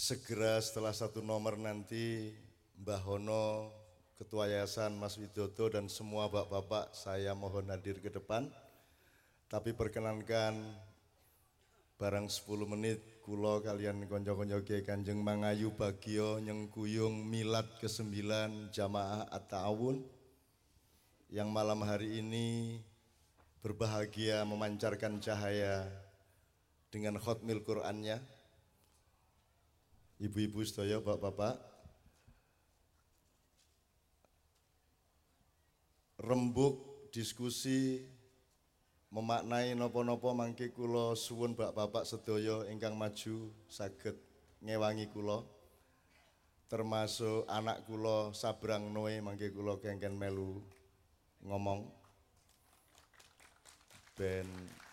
segera setelah satu nomor nanti Mbah Hono, Ketua Yayasan Mas Widodo dan semua bapak-bapak saya mohon hadir ke depan. Tapi perkenankan barang 10 menit kula kalian konco-konco Kiai Kanjeng Mangayu Bagio nyengkuyung milad ke-9 Jamaah At-Ta'awun yang malam hari ini berbahagia memancarkan cahaya dengan khotmil Qur'annya. Ibu-ibu sedaya, bapak-bapak, rembuk diskusi memaknai nopo-nopo mangke kula suwun bapak-bapak sedaya ingkang maju saged ngewangi kula, termasuk anak kula Sabrang Noe mangke kula kengken melu ngomong ben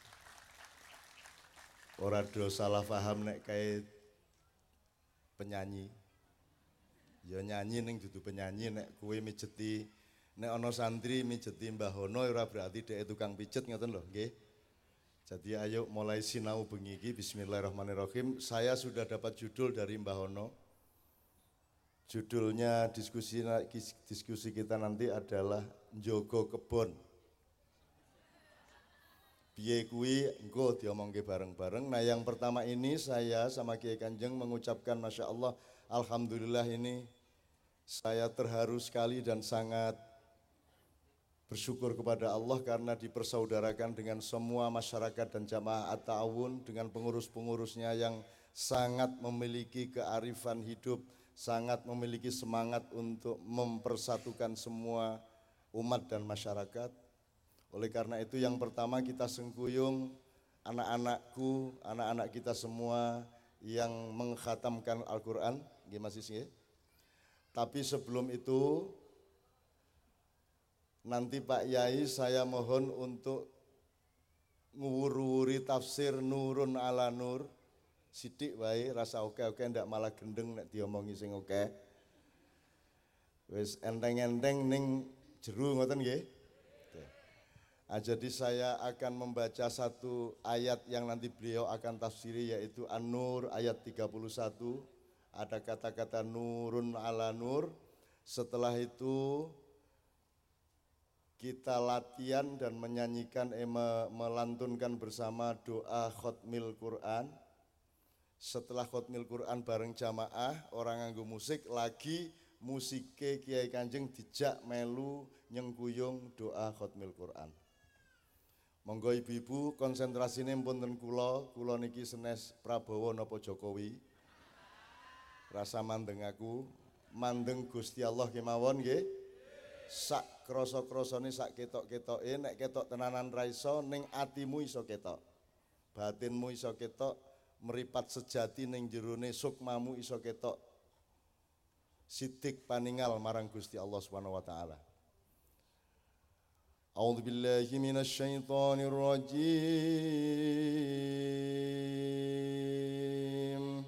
ora do salah paham nek kait penyanyi. Ya nyanyi ning dudu penyanyi, nek kowe mijeti, nek ana santri mijeti Mbah Hono ora berarti dhek tukang pijet ngoten lho, nggih. Jadi ayo mulai sinau bengi iki bismillahirrahmanirrahim. Saya sudah dapat judul dari Mbah Hono. Judulnya diskusi kita nanti adalah Njogo Kebon. Piye kuwi engko diomongke bareng-bareng. Nah, yang pertama ini saya sama Kiai Kanjeng mengucapkan Masya Allah, Alhamdulillah ini saya terharu sekali dan sangat bersyukur kepada Allah karena dipersaudarakan dengan semua masyarakat dan jamaah At-Ta'awun dengan pengurus-pengurusnya yang sangat memiliki kearifan hidup, sangat memiliki semangat untuk mempersatukan semua umat dan masyarakat. Oleh karena itu yang pertama kita sengkuyung anak-anakku, anak-anak kita semua yang mengkhatamkan Al-Quran, nggih Mas Isnggih. Tapi sebelum itu nanti Pak Yai saya mohon untuk nguwur-wuri tafsir Nurun ala Nur. Sidik wae rasa oke-oke ndak malah gendeng nek diomongi sing oke. Wis enteng-enteng ning jero ngoten nggih. Jadi saya akan membaca satu ayat yang nanti beliau akan tafsiri yaitu An-Nur ayat 31. Ada kata-kata Nurun ala Nur. Setelah itu kita latihan dan menyanyikan, melantunkan bersama doa khotmil Quran. Setelah khotmil Quran bareng jamaah, orang nganggo musik, lagi musike Kiai Kanjeng dijak melu nyengkuyung doa khotmil Quran. Monggo ibu-ibu konsentrasine punten kula niki senes Prabowo napa Jokowi. Rasa mandeng aku, mandeng Gusti Allah kemawon nggih. Sak krasa-krasane sak ketok-ketoke, nek ketok tenanan ra iso ning atimu iso ketok. Batinmu iso ketok, meripat sejati ning jerone sukmamu iso ketok. Sidik paningal marang Gusti Allah Subhanahu wa taala. A'udzu billahi minasy syaithanir rajim.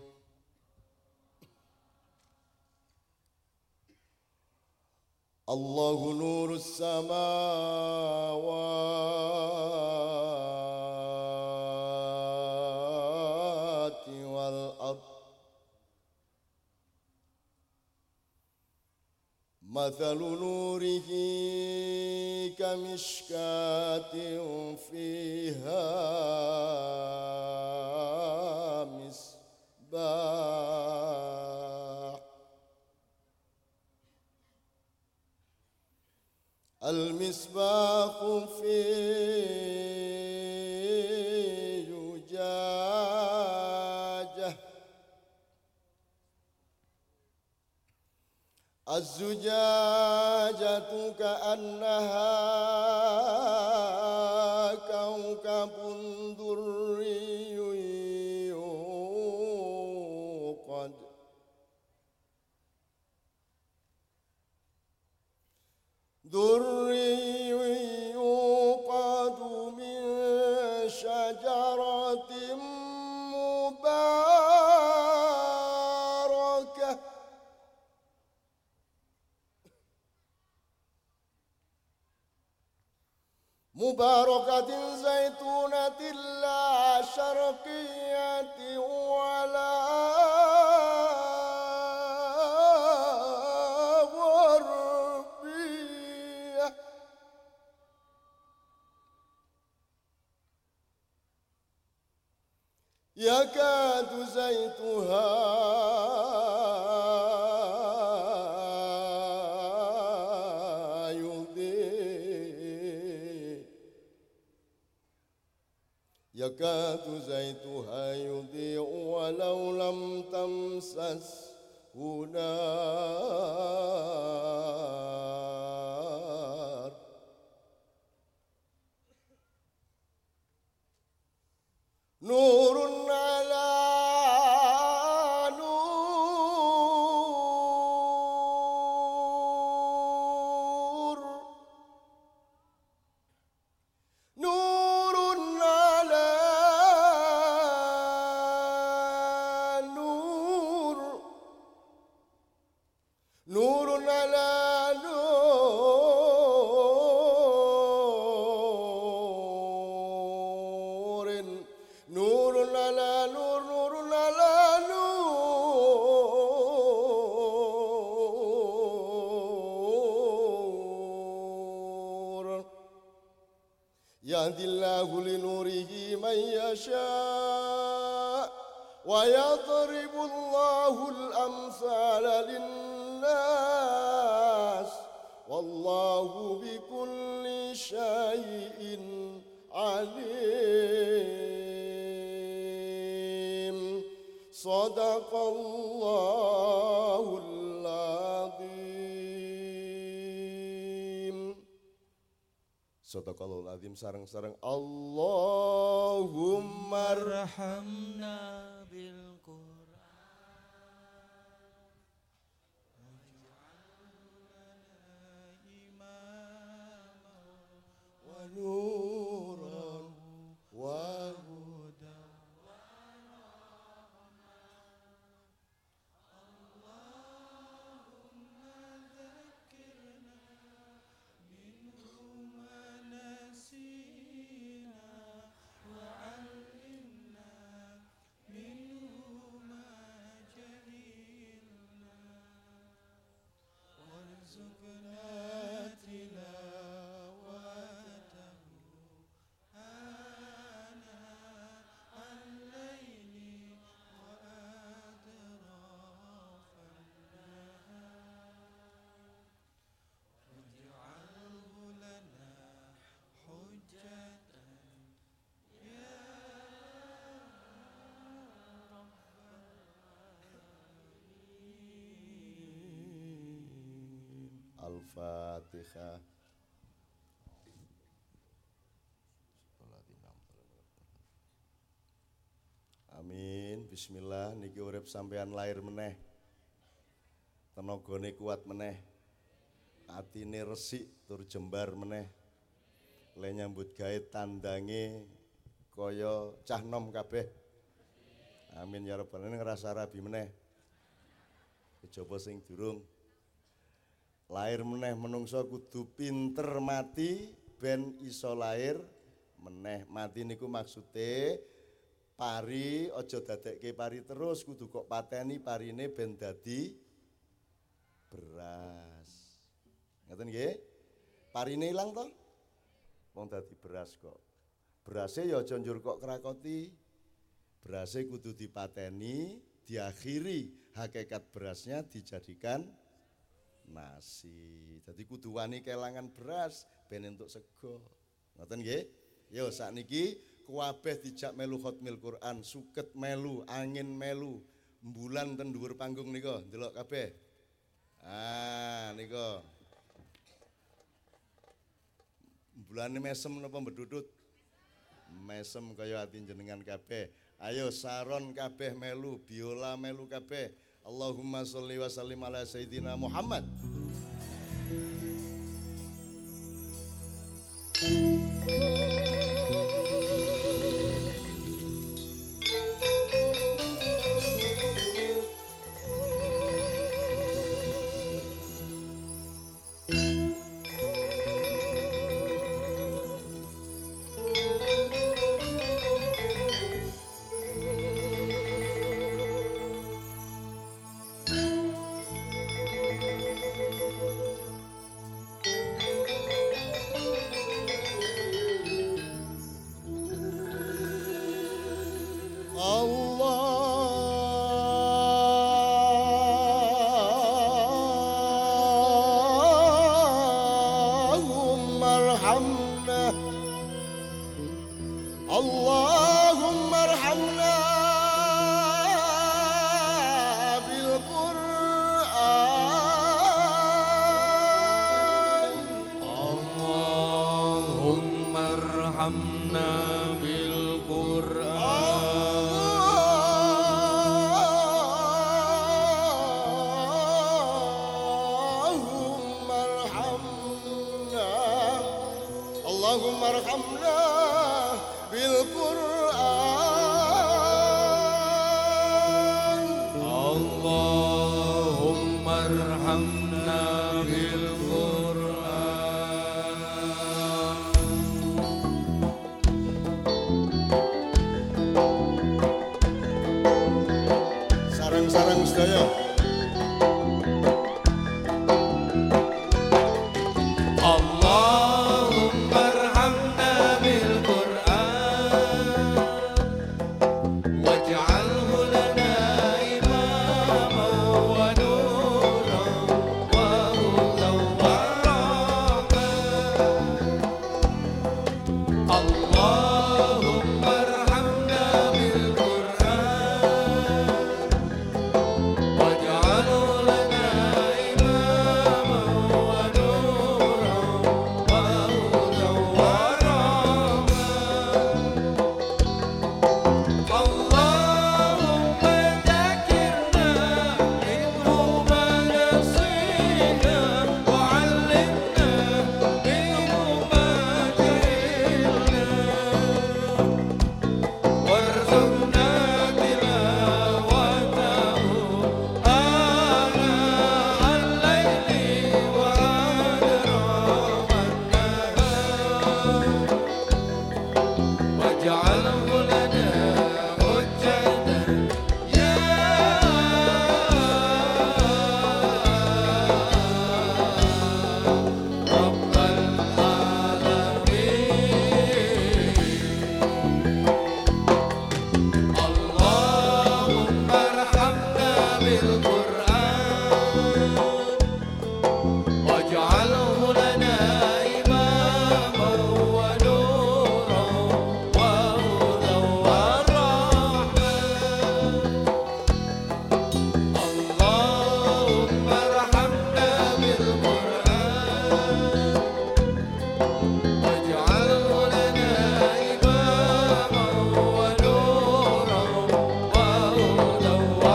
Allahu nurus samawati wal ardh. Mathalu nurihi kamishkatin fiha misbah. Al-misbahu fi zujajah. Az-zujajatu ka'annaha kawkabun durriyyun yuqad. Durriyyun yuqadu min syajaratin mubarakah. Mubarakatin zaitunatin la syarqiyatin wala يكاد زيتها يضيء يكاد زيتها يضيء ولو لم تمسسه نار نور على نور نور على نور نور على نور نور على نور نور على نور يهدي الله لنوره من يشاء ويضرب الله الأمثال للناس والله بكل شيء عليم صدق الله العظيم صدق الله العظيم sareng-sareng Allahumma arhamna bil نورا وهدى اللهم ذكرنا منه ما نسينا وعلمنا منه ما جهلنا وارزقنا Al-Fatihah. Amin. Bismillah. Niki urip sampean lahir meneh. Tenagane kuat meneh. Atine resik tur jembar meneh. Le nyambut gawe tandange kaya cah nom kabeh. Amin ya rabbal alamin. Ngrasa rabi meneh. Kejaba sing durung lahir meneh menungso kudu pinter mati ben iso lahir meneh. Mati niku maksude pari aja dadekke pari terus, kudu kok pateni parine ben dadi beras. Ngoten nggih? Parine ilang to? Wong dadi beras kok. Berase ya aja njur kok krakoti. Berase kudu dipateni, diakhiri hakikat berasnya dijadikan nasi. Jadi kudu wani kelangan beras ben entuk sego. Ngoten nggih? Yo sakniki kuwabeh dijak melu khatmil Quran, suket melu, angin melu, mbulan ten dhuwur panggung nika, ndelok kabeh. Ah, nika. Mbulane mesem napa mbedudut? Mesem kaya ati jenengan kabeh. Ayo saron kabeh melu, biola melu kabeh. Allahumma sholli wa sallim ala sayyidina Muhammad. Allahumma arhamna bil Qur'an. Allahumma arhamna bil Qur'an. Allahumma arhamna bil Qur'an. Allahumma arhamna bil Qur'an. Sarang-sarang sedaya. Allahumma arhamna bil Qur'an waj'alhu lana imaman wa nuran wa hudan wa rahmah. Allahumma arhamna bil Qur'an waj'alhu lana imaman wa nuran wa hudan wa rahmah. Allahumma dzakirna minhu ma nasina wa 'allimna minhu ma jahilna warzuqna tilawatahu ana al-laili wa adrakan nahar waj'alhu lana hujjatan ya rabbal alamin. Allahumma arhamna bil Qur'an waj'alhu lana imaman wa nuran wa hudan wa rahmah. Allahumma arhamna bil Qur'an waj'alhu lana imaman wa nuran wa hudan wa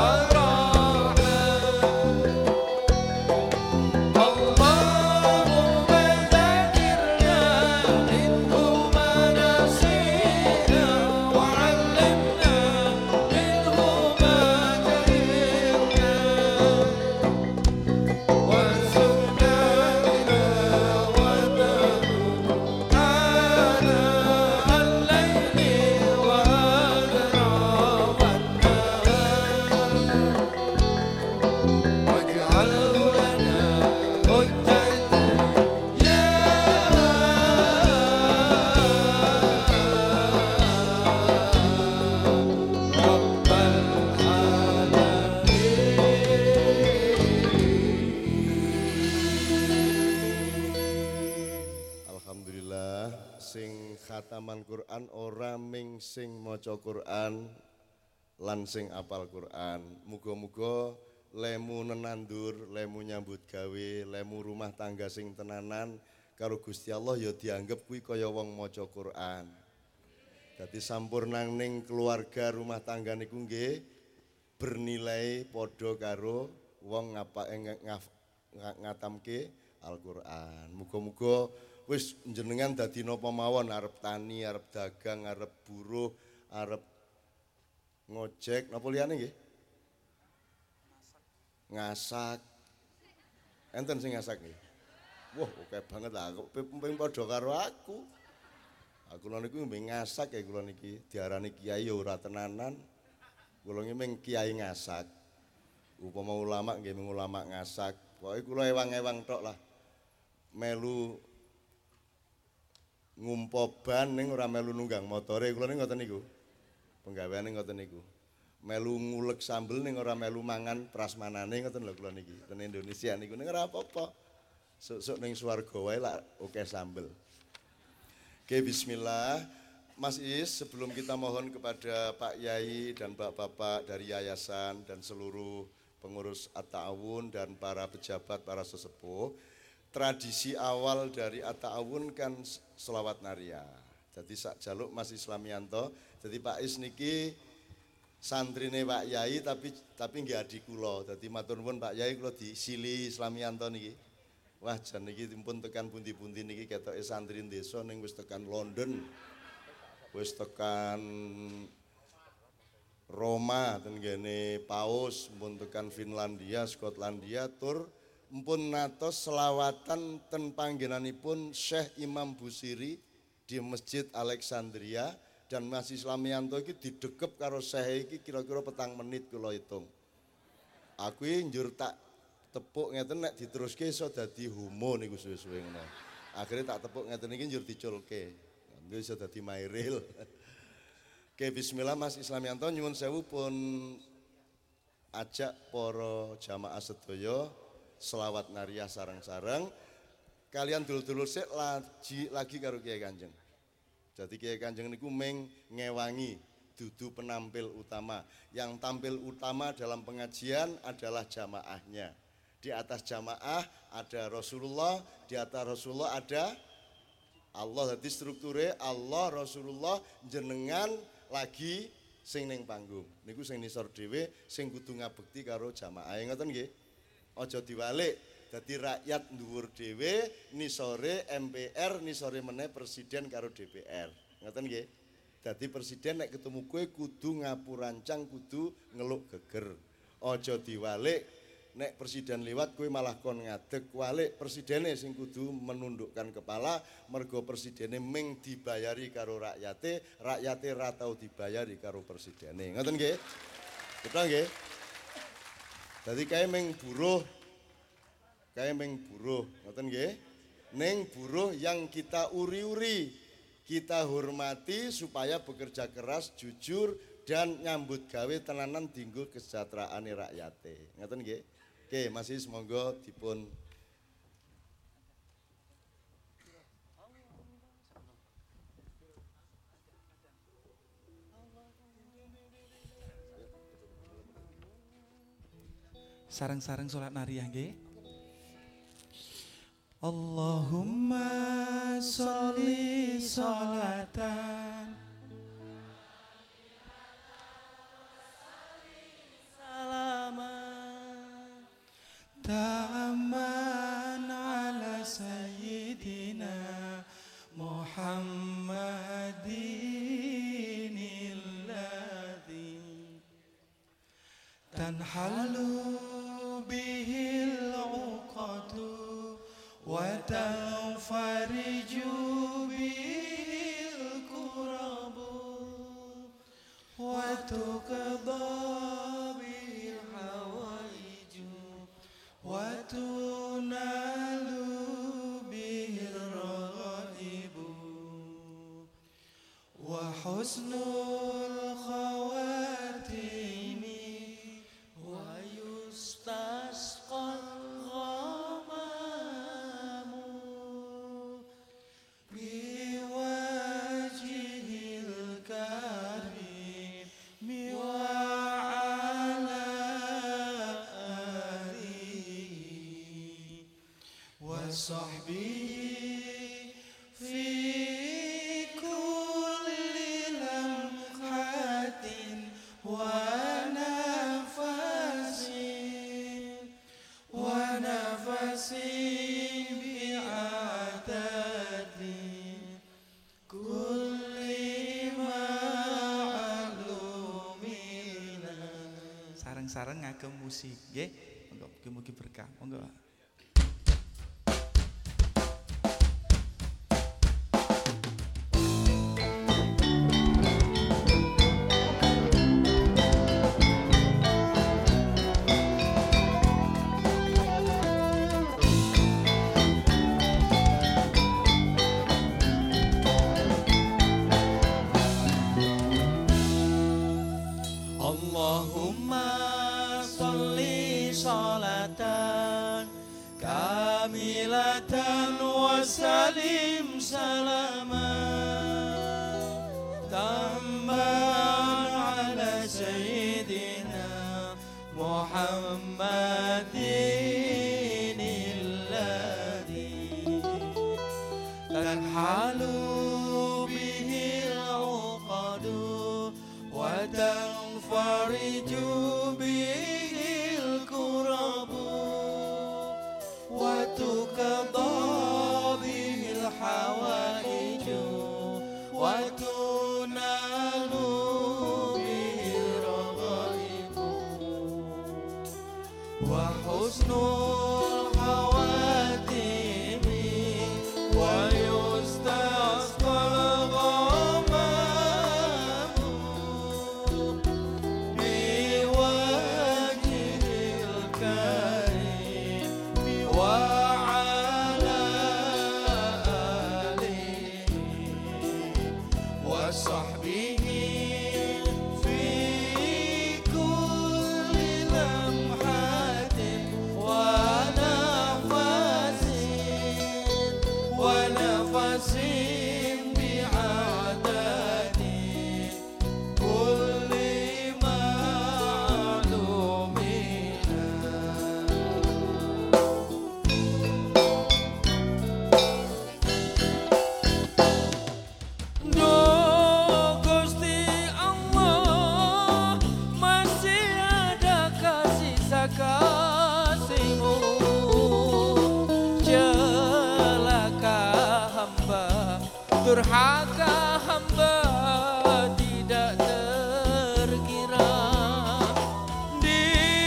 rahmah. Allahumma dzakirna minhu ma nasina wa 'allimna minhu ma jahilna warzuqna tilawatahu ana al-laili wa adrakan nahar waj'alhu lana hujjatan ya rabbal alamin. Alhamdulillah sing khataman Quran ora ming sing maca Quran lan sing apal Quran. Muga-muga lemu nenandur, lemu nyambut gawe, lemu rumah tangga sing tenanan karo Gusti Allah ya dianggep kuwi kaya wong maca Quran. Dadi sampurnang ning keluarga rumah tangga niku nggih bernilai padha karo wong ngatamke Al-Qur'an. Muga-muga wis jenengan dadi napa mawon arep tani, arep dagang, arep buruh, arep ngojek, napa liyane nggih? Ngasak. Enten sing ngasak nggih. Wah, oke banget lah, ping padha karo aku. Aku lho niku mbeng ngasak ya kula niki, diarani kiai ya ora tenanan. Kula niki mung kiai ngasak. Upama ulama nggih mung ulama ngasak. Pokoke kula ewang-ewang tok lah. Melu ngumpa ban ning ora melu nunggang motore, kula niku ngoten niku. Penggaweane ngoten niku. Melu ngulek sambel ning ora melu mangan prasmanane ngoten lho kula niki. Ten Indonesia niku ning ora apa-apa. Sok-sok ning swarga wae lak akeh sambel. Oke, bismillah. Mas Is, sebelum kita mohon kepada Pak Yai dan Bapak-bapak dari yayasan dan seluruh pengurus At-Ta'awun dan para pejabat, para sesepuh, tradisi awal dari At-Ta'awun kan selawat naria. Jadi sak jaluk Mas Islamianto, jadi Pak Is niki santrine Pak Yai tapi nggih adik kula. Dadi matur nuwun Pak Yai kula disili Islamianto niki. Wah jan niki pun tekan pundi-pundi niki ketoke santri desa ning wis tekan London. Wis tekan Roma ten kene Paus, pun tekan Finlandia, Skotlandia tur mpun natos selawatan ten panggenanipun Syekh Imam Busiri di Masjid Alexandria dan Mas Islamianto iki didekep karo Syekh iki kira-kira 4 menit kula hitung. Aku iki njur tak tepuk ngeten nek diteruske iso dadi humo niku suwe-suwe ngono. Akhire tak tepuk ngeten iki njur diculke. Nggih iso dadi mairil. Oke, bismillah Mas Islamianto nyuwun sewu pun ajak para jamaah sedaya selawat nariyah sareng-sareng. Kalian dulur-dulur sik lagi karo Kiai Kanjeng. Jadi Kiai Kanjeng niku meng ngewangi dudu penampil utama. Yang tampil utama dalam pengajian adalah jamaahnya. Di atas jamaah ada Rasulullah, di atas Rasulullah ada Allah. Jadi strukture Allah, Rasulullah, jenengan lagi sing ning panggung. Niku sing nisor dhewe sing kudu ngabekti karo jamaah. Ngoten nggih. Aja diwalik. Dadi rakyat dhuwur dhewe, nisore MPR, nisore meneh presiden karo DPR. Ngoten nggih. Dadi presiden nek ketemu kowe kudu ngapurancang, kudu ngeluk geger. Aja diwalik. Nek presiden liwat kowe malah kon ngadeg, walik presidene sing kudu menundukkan kepala mergo presidene ming dibayari karo rakyate ra tau dibayari karo presidene. Ngoten nggih? Betul nggih? Dadi kae ming buruh ngoten nggih? Ning buruh yang kita uri-uri, kita hormati supaya bekerja keras, jujur dan nyambut gawe tenanan dinggo kesejahteraane rakyate. Ngoten nggih? Oke, Mas Is monggo dipun sareng-sareng salat nariyah nggih. Allahumma sholli sholatan Taman ala sayyidina Muhammadin alladhi tanhalu bihil uqatu wa tanfariju bihil kurabu wa tuqadha وتنال به الرغائب وحسن الخواتيم ويستسقى الغمام بوجه الكريم صحبه في كل لمحة ونفس بعدد كل معلوم. Sareng-sareng ngagem musik nggih. Monggo mugi-mugi berkah. Monggo. Allahumma sholli sholatan وتنفرج به الكرب وتقضى به الحوائج وتنال به الرغائب وحسن الخواتم ويستسقى الغمام بوجه الكريم وعلى آله وصحبه في كل لمحة ونفس بعدد كل معلوم Duh Gusti Allah, masih adakah sisa kasih-Mu? Celaka hamba, durhaka hamba, tidak terkira. Di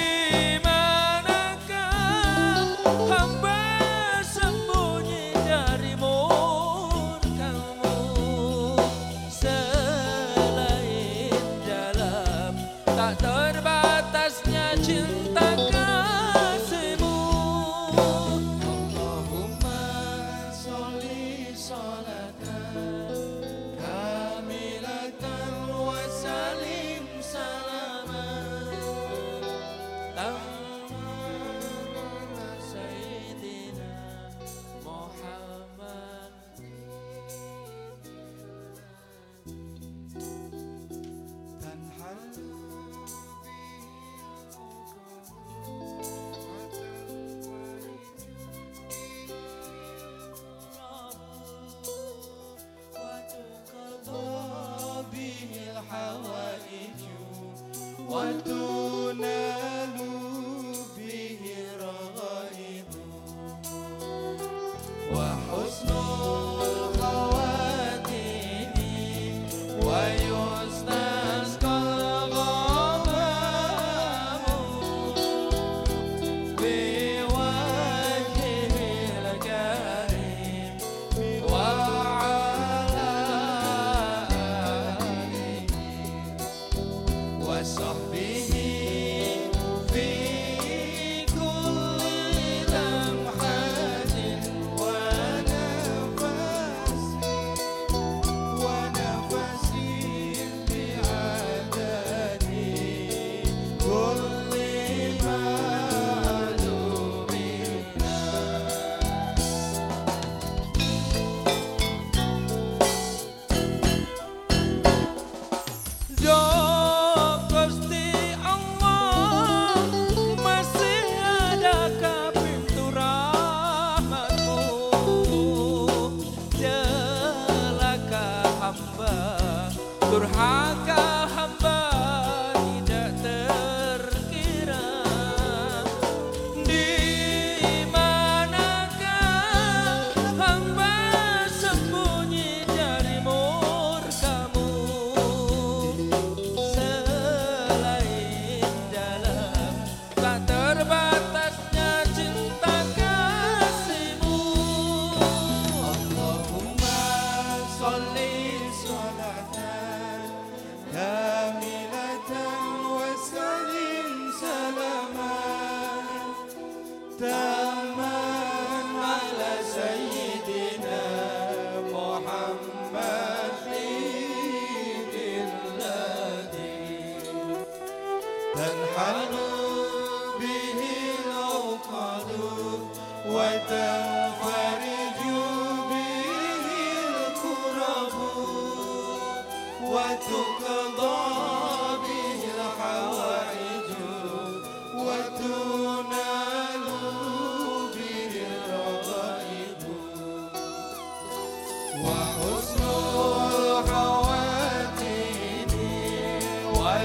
manakah hamba sembunyi dari murka-Mu? Selain dalam tak terbatasnya cinta kasih-Mu. Allahumma sholli sholatan kamilatan wa salim salaman tamma sayyidina Muhammad tanhalu وتقضى به الحوائج وتنال به الرغائب وحسن الخواتم ويستسقى الغمام بوجهه الكريم وعلى آله وصحبه في كل لمحة ونفس بعدد كل معلوم Duh Gusti Allah, masih adakah pintu rahmat-Mu? Celaka hamba, durhaka hamba, tidak terkira. Di manakah hamba sembunyi dari murka-Mu? Selain dalam tak terbatasnya cinta kasih-Mu. Allahumma sholli sholatan kamilatan wa salim salaman tamman ala sayyidina Muhammad تنحل به العقد وتنفرج به الكرب وتقضى به الحوائج وتنال به الرغائب وحسن الخواتم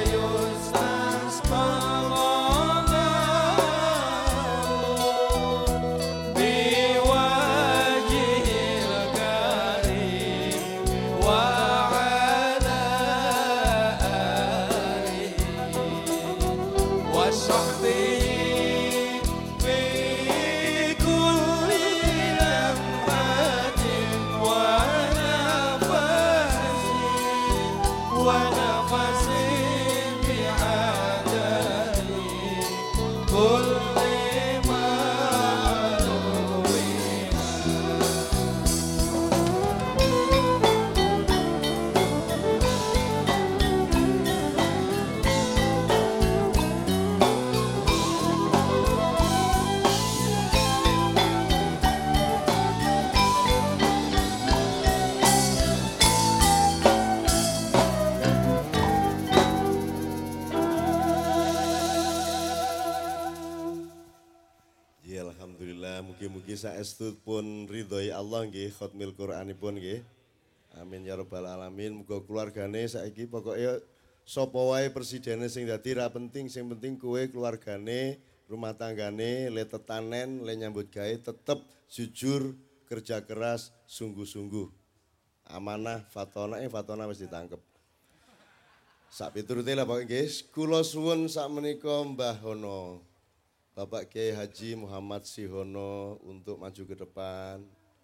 Mugi-mugi saestu pun ridhoi Allah nggih khatmil Qur'anipun nggih. Amin ya rabbal alamin. Muga keluargane saiki pokoke sapa wae presidene sing dadi ra penting, sing penting kowe keluargane, rumah tanggane, le tetanen, le nyambut gawe tetep jujur, kerja keras, sungguh-sungguh. Amanah fatona wis ditangkep. Sak piturute lah Pak nggih. Kula suwun sakmenika Mbah Hono. Bapak Kiai Haji Muhammad Sihono untuk maju ke depan.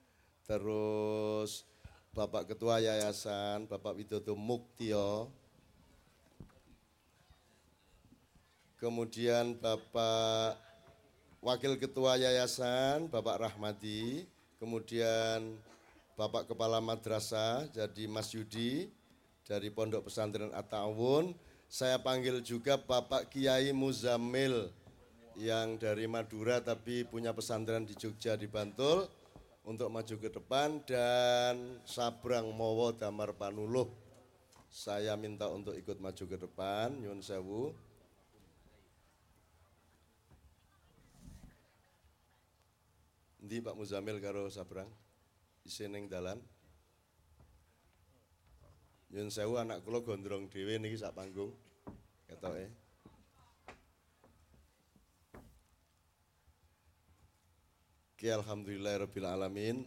Terus Bapak Ketua Yayasan, Bapak Widodo Muktio. Kemudian Bapak Wakil Ketua Yayasan, Bapak Rahmadi. Kemudian Bapak Kepala Madrasah, jadi Mas Yudi dari Pondok Pesantren At-Ta'awun. Saya panggil juga Bapak Kiai Muzammil yang dari Madura tapi punya pesantren di Jogja di Bantul untuk maju ke depan, dan Sabrang Mowo Damar Panuluh saya minta untuk ikut maju ke depan. Nyun sewu. Ndi Pak Muzamil karo Sabrang isih ning dalan. Nyun sewu anak kula gondrong dhewe niki sak panggung ketoke. Oke, alhamdulillahirabbil alamin.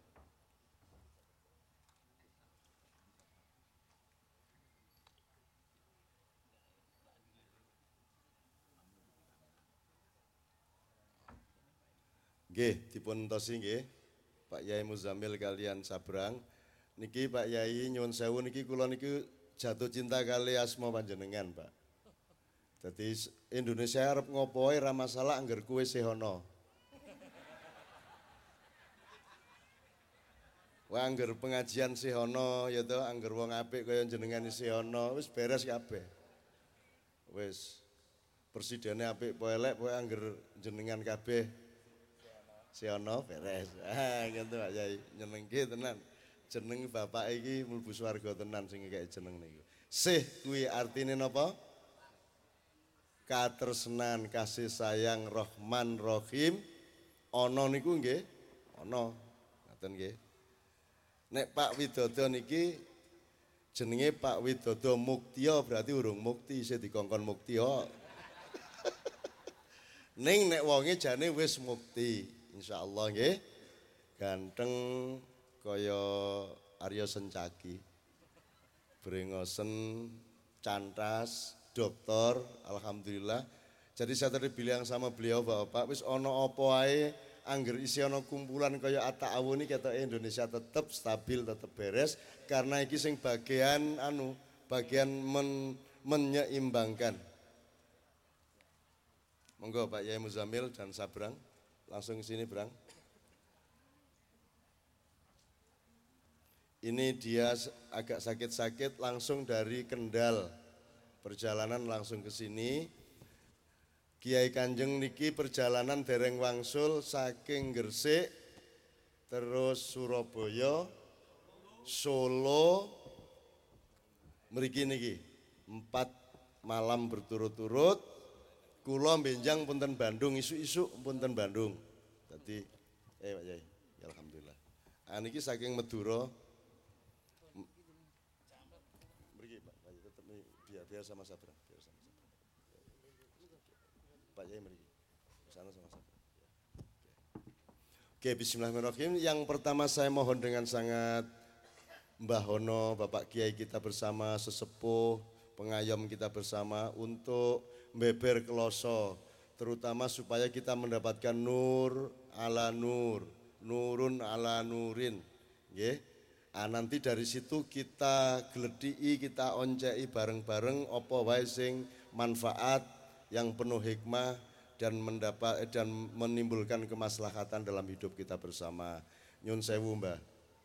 Nggih, dipun entosi nggih Pak Yai Muzammil kalian Sabrang. Niki Pak Yai nyuwun sewu niki kula niki jatuh cinta kali asma panjenengan, Pak. Dadi Indonesia arep ngopo wae ra masalah angger kowe sehono. Wah angger pengajian sehono ya to, angger wong apik kaya jenengan sehono, wis beres kabeh. Wis presidene apik po elek pokoke angger jenengan kabeh sehono beres. Ah gitu Pak Yai, nyenengke tenan. Jeneng bapak iki mlebu swarga tenan sing kaya jeneng niku. Sih kuwi artine napa? Katresnan, kasih sayang, Rahman Rahim. Ana niku nggih, ana. Ngoten nggih. Nek Pak Widodo niki jenenge Pak Widodo Muktio, berarti urung mukti, isih dikongkon Muktio. Ning nek wonge jane wis mukti, insyaallah nggih. Ganteng kaya Arya Sencaki. Brengosen, cantas, doktor, alhamdulillah. Jadi saya tadi bilang sama beliau Bapak, wis ono apa wae angger isi ono kumpulan kaya At-Ta'awun iki ketoke Indonesia tetep stabil, tetep beres karena iki sing bagian menyeimbangkan. Monggo Pak Yai Muzammil dan Sabrang langsung ke sini, Brang. Ini dia agak sakit-sakit langsung dari Kendal. Perjalanan langsung ke sini. Kiai Kanjeng niki perjalanan dereng wangsul saking Gresik terus Surabaya, Solo, mriki niki 4 malam berturut-turut. Kula benjang punten Bandung, isuk-isuk punten Bandung. Dadi Pak Yai, ya alhamdulillah. Niki saking Madura. Mriki Pak, tetep biar sama Sabrang. Pak Yai mriki. Sana sama-sama. Oke, bismillahirrahmanirrahim. Yang pertama saya mohon dengan sangat Mbah Hono, Bapak Kiai kita bersama, sesepuh, pengayom kita bersama untuk beber kloso, terutama supaya kita mendapatkan nur ala nur, nurun ala nurin. Nggih. Nanti dari situ kita gledhiki, kita onceki bareng-bareng apa wae sing manfaat yang penuh hikmah dan menimbulkan kemaslahatan dalam hidup kita bersama. Nyun sewu, Mbah.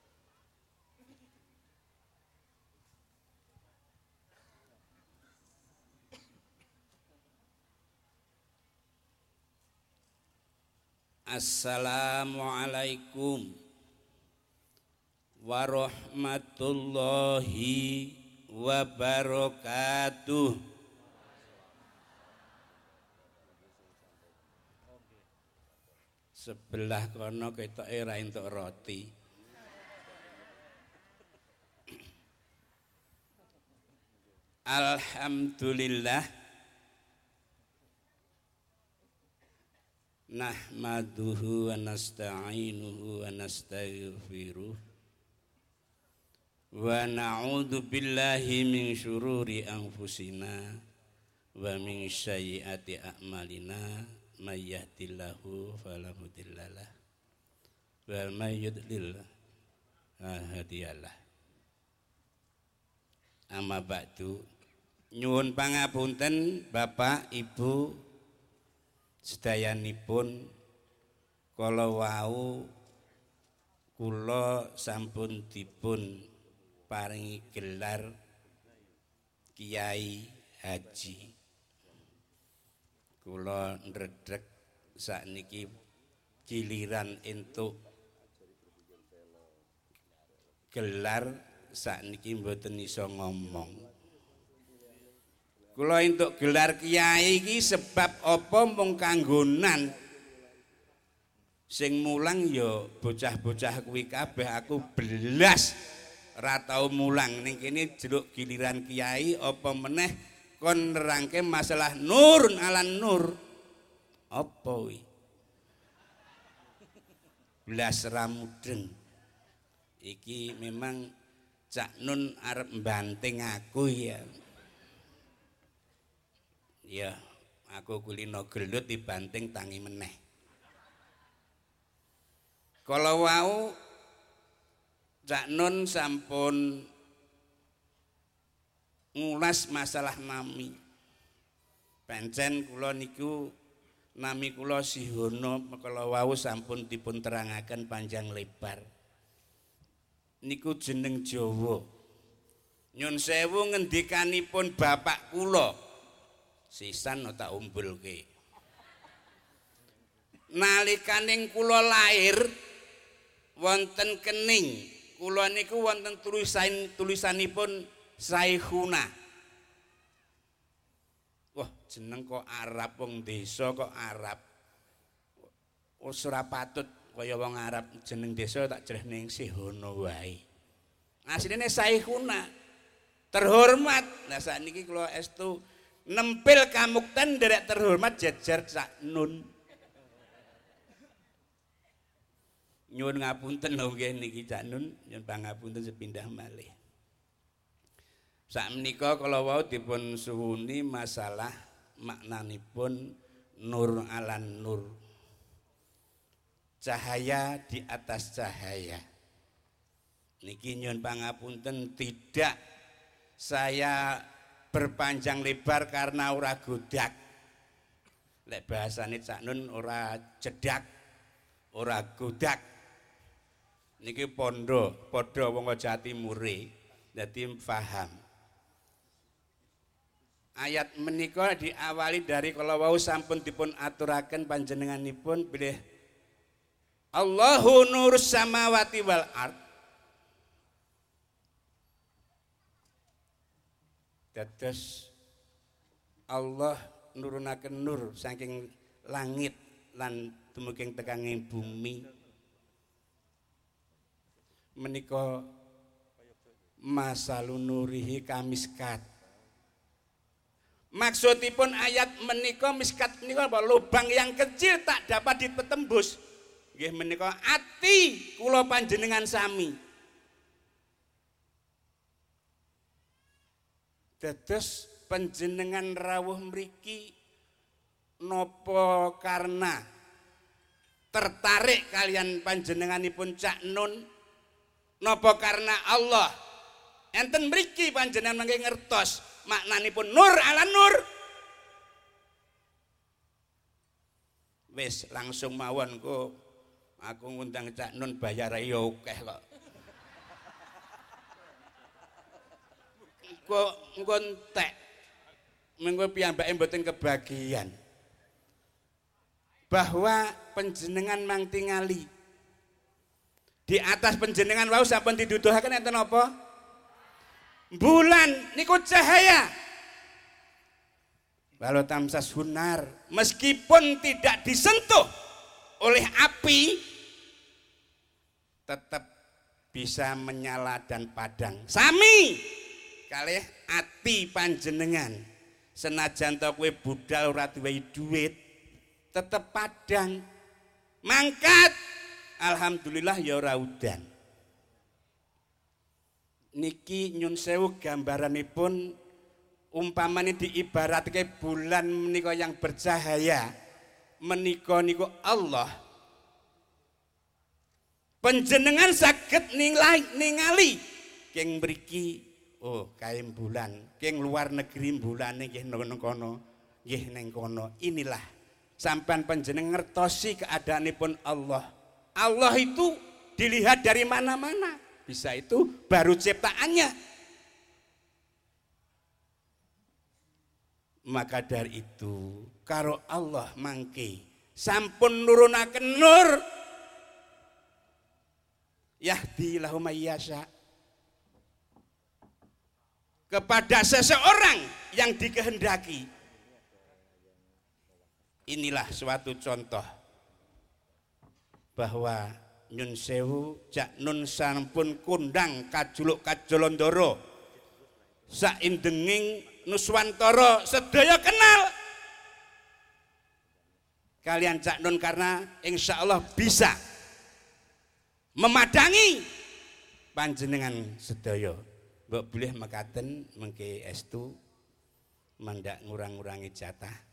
Assalamualaikum warahmatullahi wabarakatuh. Sebelah kono ketoke ra entuk roti. Alhamdulillah nahmaduhu wa nasta'inuhu wa nastaghfiruh wa na'udzu billahi min syururi anfusina wa min sayyiati a'malina may yahdihillahu fala mudhillalah wa may yudlil fala hadiyalah. Amma ba'du, nyuwun pangapunten Bapak Ibu sedayanipun, kala wau kula sampun dipun paringi gelar Kiai Haji. Kula ndredeg sakniki giliran entuk gelar sakniki mboten iso ngomong. Kula entuk gelar kiai iki sebab apa mung kanggonan sing mulang ya bocah-bocah kuwi kabeh, aku belas ora tau mulang ning kene jeruk giliran kiai apa meneh kon nerangke masalah nur alan nur. Apa kuwi? Belas ra mudeng. Iki memang Cak Nun arep mbanting aku ya. Ya, aku kulino gelut dibanting tangi meneh. Kalau wau Cak Nun sampun ngulas masalah nami. Pancen kula niku nami kula Sihono kalau wau sampun dipun terangaken panjang lebar. Niku jeneng Jawa. Nyun sewu ngendikanipun bapak kula. Sisan tak umbulke. Nalikaning kula lair wonten kening, kula niku wonten tulisanipun Saikhuna. Wah, jeneng kok Arab, wong desa kok Arab. Wis ora patut kaya wong Arab jeneng desa tak jereh ning Sihono wae. Asline Saikhuna. Terhormat. Lah sakniki kula estu nempil kamukten derek terhormat jejer Cak Nun. Nyuwun ngapunten lho nggih niki Cak Nun, nyuwun pangapunten sepindah malih. Sakmenika kala wau dipun suwuni masalah maknanipun nur alan nur. Cahaya di atas cahaya. Niki nyuwun pangapunten tidak saya berpanjang lebar karena ora godak. Lek bahasane Cak Nun ora jedak, ora godak. Niki pondo, padha wong Jatimure, dadi paham. Ayat menika diawali dari kala wau sampun dipun aturaken panjenenganipun bilih Allahu nurus samawati wal ard. Dados Allah nurunaken nur saking langit lan dumugi tekanging bumi. Menika masalun nurihi kamiskat. Maksudipun ayat menika miskat menika lubang yang kecil tak dapat ditembus. Nggih menika ati kula panjenengan sami. Dados panjenengan rawuh mriki napa karena tertarik kalian panjenenganipun Cak Nun, napa karena Allah enten mriki panjenengan mangke ngertos maknanipun nur ala nur. Wis langsung mawon kok aku ngundang Cak Nun bayar ya akeh kok. Kok entek mengko piyambake mboten kebagian. Bahwa panjenengan mang tingali di atas panjenengan wau sampun diduduhaken enten apa? Bulan niku cahaya. Walau tamsas hunar, meskipun tidak disentuh oleh api tetap bisa menyala dan padang. Sami kalih ati panjenengan. Senajan to kowe budal ora duwe duit, tetep padang. Mangkat. Alhamdulillah ya ora udan. Niki nyun sewu gambaranipun umpamane diibaratke bulan menika yang bercahaya, menika niku Allah. Panjenengan saged ningali keng mriki oh kae bulan, keng luar negeri bulane nggih nang kono, nggih ning kono. Inilah sampean panjenengan ngertosi keadaanipun Allah. Allah itu dilihat dari mana-mana. Bisa itu baru ciptaannya. Maka dari itu karo Allah mangke sampun nurunaken nur yahdi lahu mayyasha kepada seseorang yang dikehendaki. Inilah suatu contoh bahwa nyun sewu cak nun sampun kundang kajuluk kajolondoro saindenging nuswantara sedaya kenal kalian cak nun karena insya Allah bisa memadangi panjenengan sedaya. Mbok boleh mekaten mengke estu mandak ngurang-ngurangi jatah.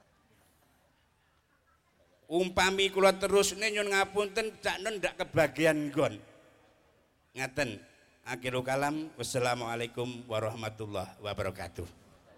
Umpami kula terus nyun ngapunten cak nun ndak kebagian nggon. Ngaten. Akhirul kalam. Wassalamualaikum warahmatullahi wabarakatuh.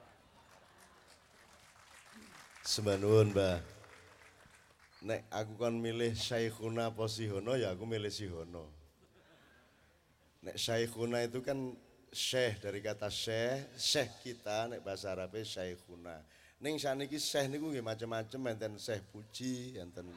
Sembahun, Mbah. Nek aku kan milih Syekhuna apa Sihono ya aku milih Sihono. Nek Syekhuna itu kan syekh dari kata syekh kita nek bahasa Arabnya Syekhuna. Ning saniki syekh niku nggih macam-macam, enten syekh puji, enten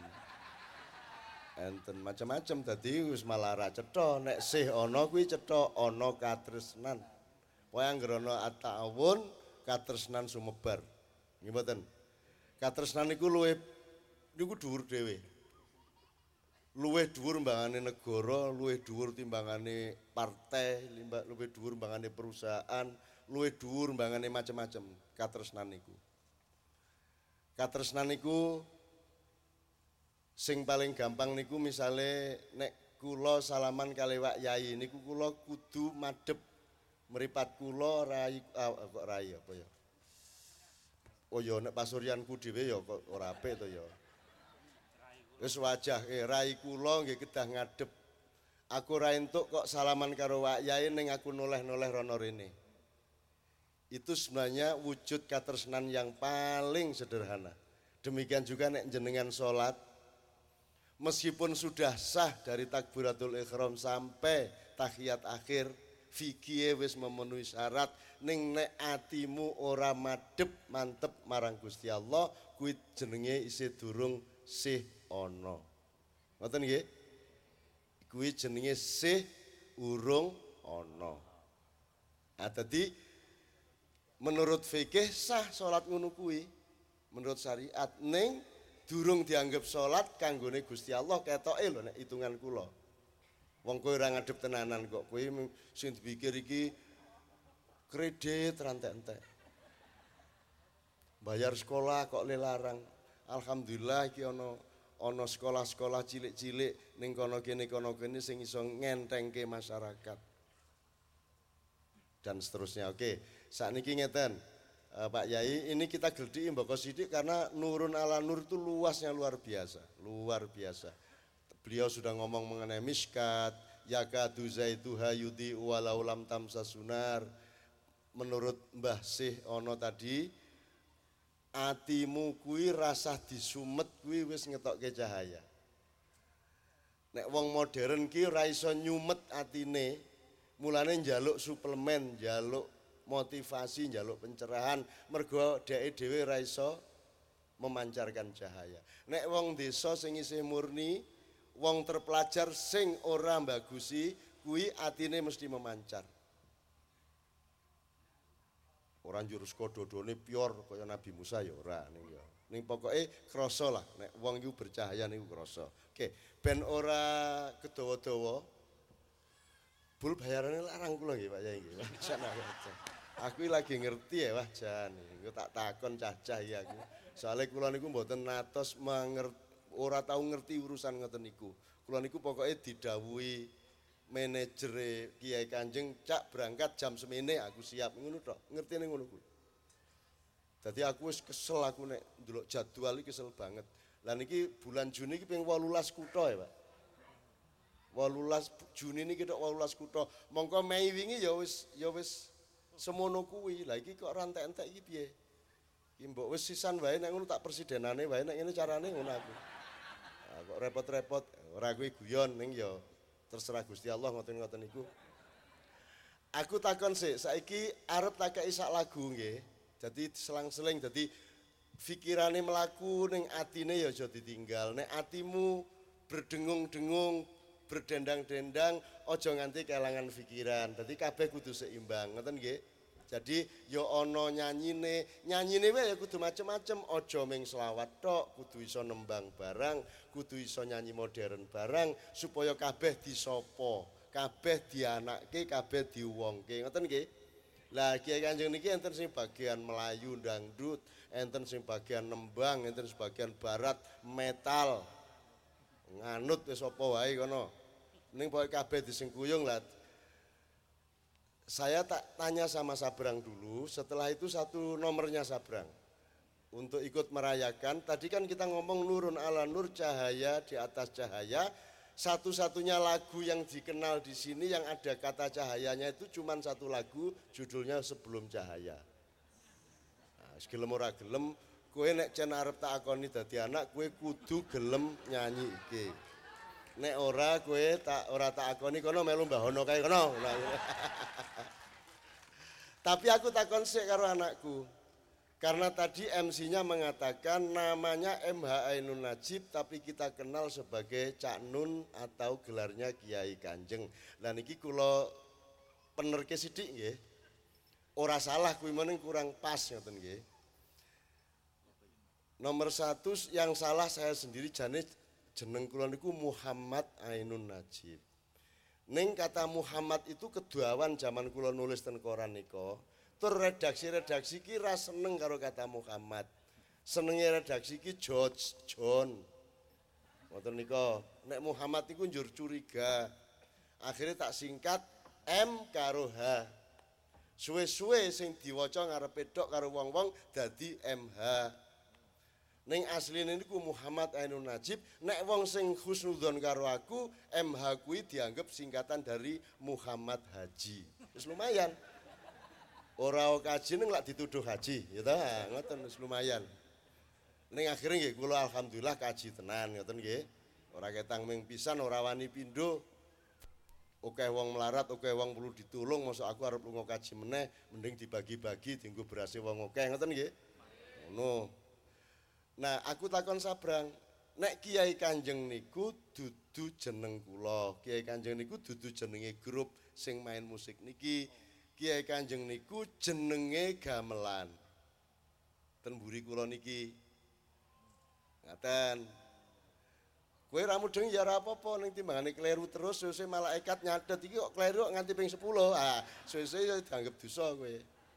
macam-macam dadi wis malah ra cetha. Nek syekh ana kuwi cetha ana katresnan. Pokoke anggere ana at-ta'awun katresnan sumebar. Nggih mboten. Katresnan niku luwih niku dhuwur dhewe. Luwih dhuwur mbangane negara, luwih dhuwur timbangane partai, luwih dhuwur mbangane perusahaan, luwih dhuwur mbangane macam-macam katresnan niku. Katresnan niku sing paling gampang niku misale nek kula salaman kali Wak Yai niku kula kudu madhep mripat kula rai kok rai apa ya. Oh ya nek pasuryanku dhewe ya kok ora apik to ya. Wis wajah rai kula nggih kedah ngadhep. Aku ra entuk kok salaman karo Wak Yai ning aku noleh-noleh rono rene. Itu sebenarnya wujud katresnan yang paling sederhana. Demikian juga nek jenengan sholat, meskipun sudah sah dari takbiratul ihram sampai tahiyat akhir, fikih wis memenuhi syarat, ning nek atimu ora madhep mantep marang Gusti Allah, kuwi jenenge isih durung sih ana. Ngoten nggih? Kuwi jenenge sih urung ana. Dadi menurut fikih sah salat ngono kuwi. Menurut syariat ning durung dianggap salat kanggone Gusti Allah ketoke lho nek hitungan kula. Wong kowe ora ngadep tenanan kok kowe sing dipikir iki kredit rantek-entek. Bayar sekolah kok larang. Alhamdulillah iki ana sekolah-sekolah cilik-cilik ning kono kene sing iso ngentengke masyarakat. Dan seterusnya. Oke, sakniki ngeten. Pak Yai, ini kita geldi mboko sidik karena nurun ala nur itu luasnya luar biasa, luar biasa. Beliau sudah ngomong mengenai miskat, yakadu zaituha yudi walau lam tamsa sunar. Menurut Mbah Syekh ono tadi, atimu kuwi rasah disumet kuwi wis ngetokke cahaya. Nek wong modern ki ora iso nyumet atine, mulane njaluk suplemen, njaluk motivasi, njaluk pencerahan, mergo dheke dhewe ora iso memancarkan cahaya. Nek wong desa sing isih murni, wong terpelajar sing ora mbagusi, kuwi atine mesti memancar. Ora njur skododone pior kaya Nabi Musa ya ora ning ya. Ning pokoke krasa lah nek wong iku bercahaya niku krasa. Oke, ben ora kedawa-dawa. Bul bayarane larang kula nggih Pak Yai nggih. Aku lagi ngerti ya wah jan. Engko tak takon cacah ya aku. Soale kula niku mboten natos ora tau ngerti urusan ngoten niku. Kula niku pokoke didhawuhi manajer Kiai Kanjeng cak berangkat jam semene aku siap ngono tok. Ngertine ngono kuwi. Dadi aku wis kesel aku nek ndelok jadwal iki kesel banget. Lah niki bulan Juni iki ping 18 kutha ya, Pak. 18 Juni niki tok 18 kutha. Mongko Mei wingi ya wis semono kuwi. Lah iki kok rantek-entek iki piye? Iki mbok wis sisan wae nek ngono tak presidenane wae nek ngene carane ngono aku. Nah, kok repot-repot ora kuwi guyon ning ya terserah Gusti Allah ngoten-ngoten niku. Aku takon sik, saiki arep tak kei sak lagu nggih. Dadi selang-seling dadi pikirane mlaku ning atine ya aja ditinggal. Nek atimu berdengung-dengung, berdendang-dendang, aja nganti kelangan pikiran. Dadi kabeh kudu seimbang, ngoten nggih. Jadi ya ana nyanyine wae ya kudu macem-macem, aja mung selawat tok, kudu iso nembang barang, kudu iso nyanyi modern barang supaya kabeh disapa, kabeh dianakke, kabeh diwongke. Ngoten nggih. Lah Kiai Kanjeng niki enten sing bagian Melayu dangdut, enten sing bagian nembang, enten sebagian barat metal. Nganut wis apa wae kono. Ning pokoke kabeh disengkuyung lah. Saya tak tanya sama Sabrang dulu, setelah itu satu nomornya Sabrang untuk ikut merayakan. Tadi kan kita ngomong nurun ala nur, cahaya di atas cahaya. Satu-satunya lagu yang dikenal di sini yang ada kata cahayanya itu cuma satu lagu, judulnya Sebelum Cahaya. Nah, gelem ora gelem, kowe nek cen arep tak akoni dadi anak, kowe kudu gelem nyanyi iki. Nek ora kowe ora tak akoni kono melu mbahono kae kono. Tapi aku takon sik karo anakku. Karena tadi MC-nya mengatakan namanya MH Ainun Najib tapi kita kenal sebagai Cak Nun atau gelarnya Kiai Kanjeng. Lah niki kula penerke sithik nggih. Ora salah kuwi meneng kurang pas ngoten nggih. Nomor 1 yang salah saya sendiri jane jeneng kula niku Muhammad Ainun Najib. Ning kata Muhammad itu keduawan zaman kula nulis ten koran nika. Tur redaksi-redaksi ki ra seneng karo kata Muhammad. Senenge redaksi ki George John. Ngoten nika, nek Muhammad iku njur curiga. Akhirnya tak singkat M karo H. Suwe-suwe sing diwaca ngarepe tok karo wong-wong dadi MH. Ning asline niku Muhammad Ainun Najib, nek wong sing husnudzon karo aku, MH kuwi dianggap singkatan dari Muhammad Haji. Wis lumayan. Ora kaji ning lak dituduh haji, ya ta, ngoten wis lumayan. Ning akhire nggih kula alhamdulillah kaji tenan ngoten nggih. Ora ketang ming pisan, ora wani pindho. Akeh wong melarat, akeh wong perlu ditulung, mosok aku arep lunga kaji meneh, mending dibagi-bagi dienggo berase wong akeh ngoten nggih. Ngono. Nah, aku takon Sabrang, nek Kiai Kanjeng niku dudu jeneng kula. Kiai Kanjeng niku dudu jenenge grup sing main musik niki. Kiai Kanjeng niku jenenge gamelan. Ten mburi kula niki. Ngaten. Kowe ra mudeng ya ora apa-apa ning timbangane kleru terus sesuk malaikat nyatet iki kok kleru nganti ping 10. Ah, sesuk ya dianggap dosa kowe.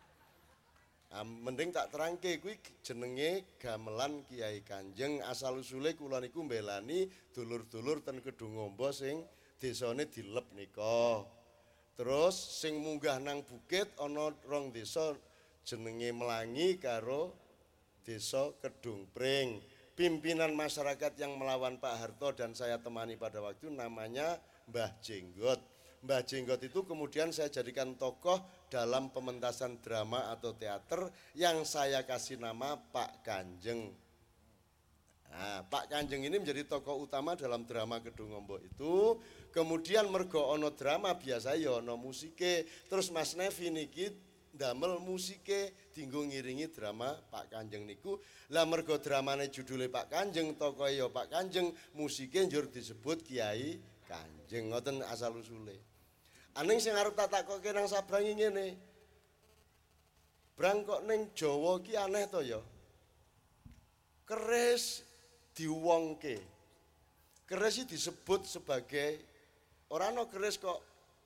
Ah, mending tak terangke kuwi jenenge gamelan Kiai Kanjeng. Asal usule kula niku mbelani dulur-dulur ten Kedungombo sing desane dilep nika. Terus sing munggah nang bukit ana rong desa jenenge Melangi karo desa Kedungpring. Pimpinan masyarakat yang melawan Pak Harto dan saya temani pada waktu namanya Mbah Jenggot. Mbah Jenggot itu kemudian saya jadikan tokoh dalam pementasan drama atau teater yang saya kasih nama Pak Kanjeng. Nah, Pak Kanjeng ini menjadi tokoh utama dalam drama Kedungombo itu. Kemudian mergo ono drama biasa ya ono musike. Terus Mas Nevi niki ndamel musike dienggo ngiringi drama Pak Kanjeng niku. Lah mergo dramane judule Pak Kanjeng, tokoh ya Pak Kanjeng, musike njur disebut Kiai Kanjeng. Ngoten asal usule. Aning sing arep tak takoke nang Sabrang ngene. Brang kok ning Jawa ki aneh to ya. Keris diwongke. Keris iki disebut sebagai ora ana keris kok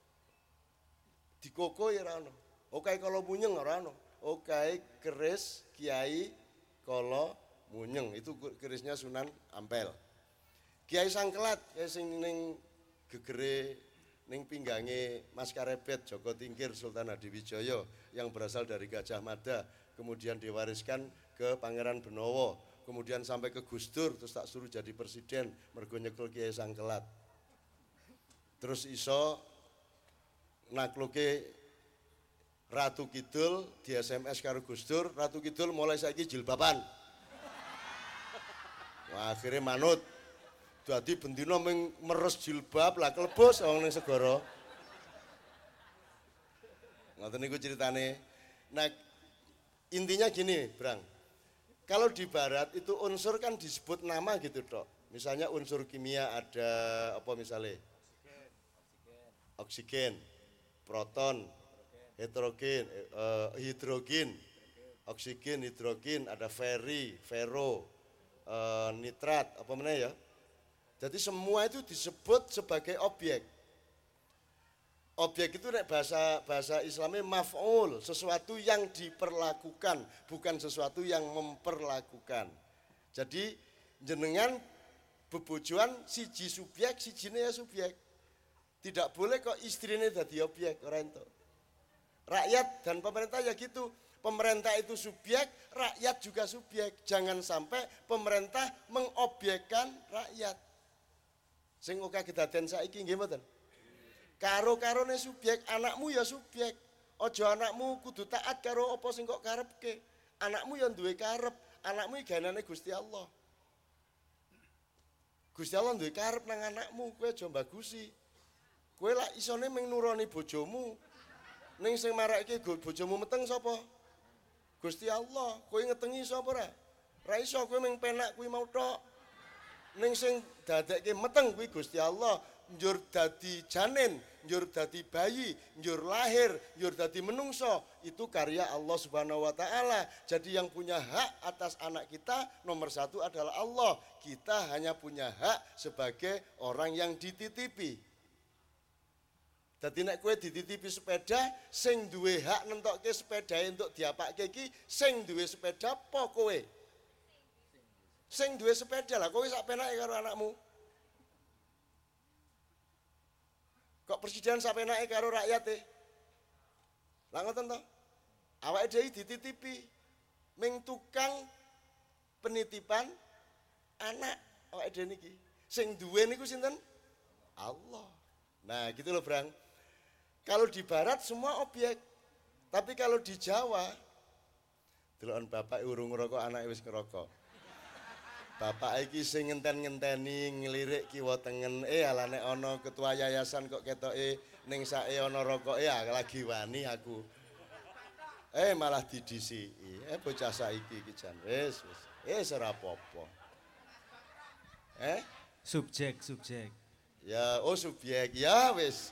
dikoko ya ora ana. Oke kalau munyeng ora ana. Oke keris Kiai Kala Munyeng itu kerisnya Sunan Ampel. Kiai Sangkelat sing ning gegere ning pinggange Mas Karebet Joko Tingkir Sultan Hadiwijaya yang berasal dari Gajah Mada, kemudian diwariskan ke Pangeran Benowo, kemudian sampai ke Gus Dur terus tak suruh jadi presiden mergo nyekel Kiai Sangkelat. Terus iso nakluke Ratu Kidul di SMS karo Gus Dur, Ratu Kidul mulai saiki jilbaban. Wah, akhirnya manut. Dadi bendina meres jilbab lah kelebus wong ning segara. Ngoten niku ceritane. Nah, intinya gini, Brang. Kalau di barat itu unsur kan disebut nama gitu, Tok. Misalnya unsur kimia ada apa misalnya? Oksigen, proton, hidrogen, oksigen, hidrogen, ada ferro, nitrat, apa namanya ya. Jadi semua itu disebut sebagai objek. Objek itu nek bahasa Islamnya maf'ul, sesuatu yang diperlakukan, bukan sesuatu yang memperlakukan. Jadi jenengan bebojoan siji subjek, sijine ya subjek. Tidak boleh kok istrinya jadi objek, ora ento. Rakyat dan pemerintah ya gitu. Pemerintah itu subjek, rakyat juga subjek. Jangan sampai pemerintah mengobjekkan rakyat. Sing oke kedaden saiki nggih mboten? Karo-karone subjek, anakmu ya subjek. Aja anakmu kudu taat karo apa sing kok karepke. Anakmu ya duwe karep, anakmu iki ganane Gusti Allah. Gusti Allah duwe karep nang anakmu, kowe aja mbagusi. Kowe lak isone mung nuruni bojomu. Ning sing marake bojomu meteng sapa? Gusti Allah. Kowe ngetengi sapa ora? Ra iso kowe mung penak kuwi mau tok. Ning sing dadekke meteng kuwi Gusti Allah. Njur dadi janin, njur dadi bayi, njur lahir, njur dadi menungso, itu karya Allah Subhanahu wa taala. Jadi yang punya hak atas anak kita nomor satu adalah Allah. Kita hanya punya hak sebagai orang yang dititipi. Dadi nek kowe dititipi sepeda, sing duwe hak nentokke sepedae entuk diapake iki sing duwe sepeda apa kowe? Sing duwe sepeda lah, kowe sak penake karo anakmu. Kok presiden sak penake karo rakyate? Lah ngoten to? Awake dhewe dititipi ming tukang penitipan anak awake dhewe niki. Sing duwe niku sinten? Allah. Nah, gitu loh, Brang. Kalau di barat semua objek. Tapi kalau di Jawa, deloken bapak urung ngerokok, anake wis ngerokok. Bapak iki sing ngenten-ngenteni ngelirik kiwa tengen, alane ana ketua yayasan kok ketoke ning sake ana rokoke, lagi wani aku. Malah didisiki. Bocah saiki iki jan wis ora apa-apa. Subjek. Ya, subjek. Ya wis.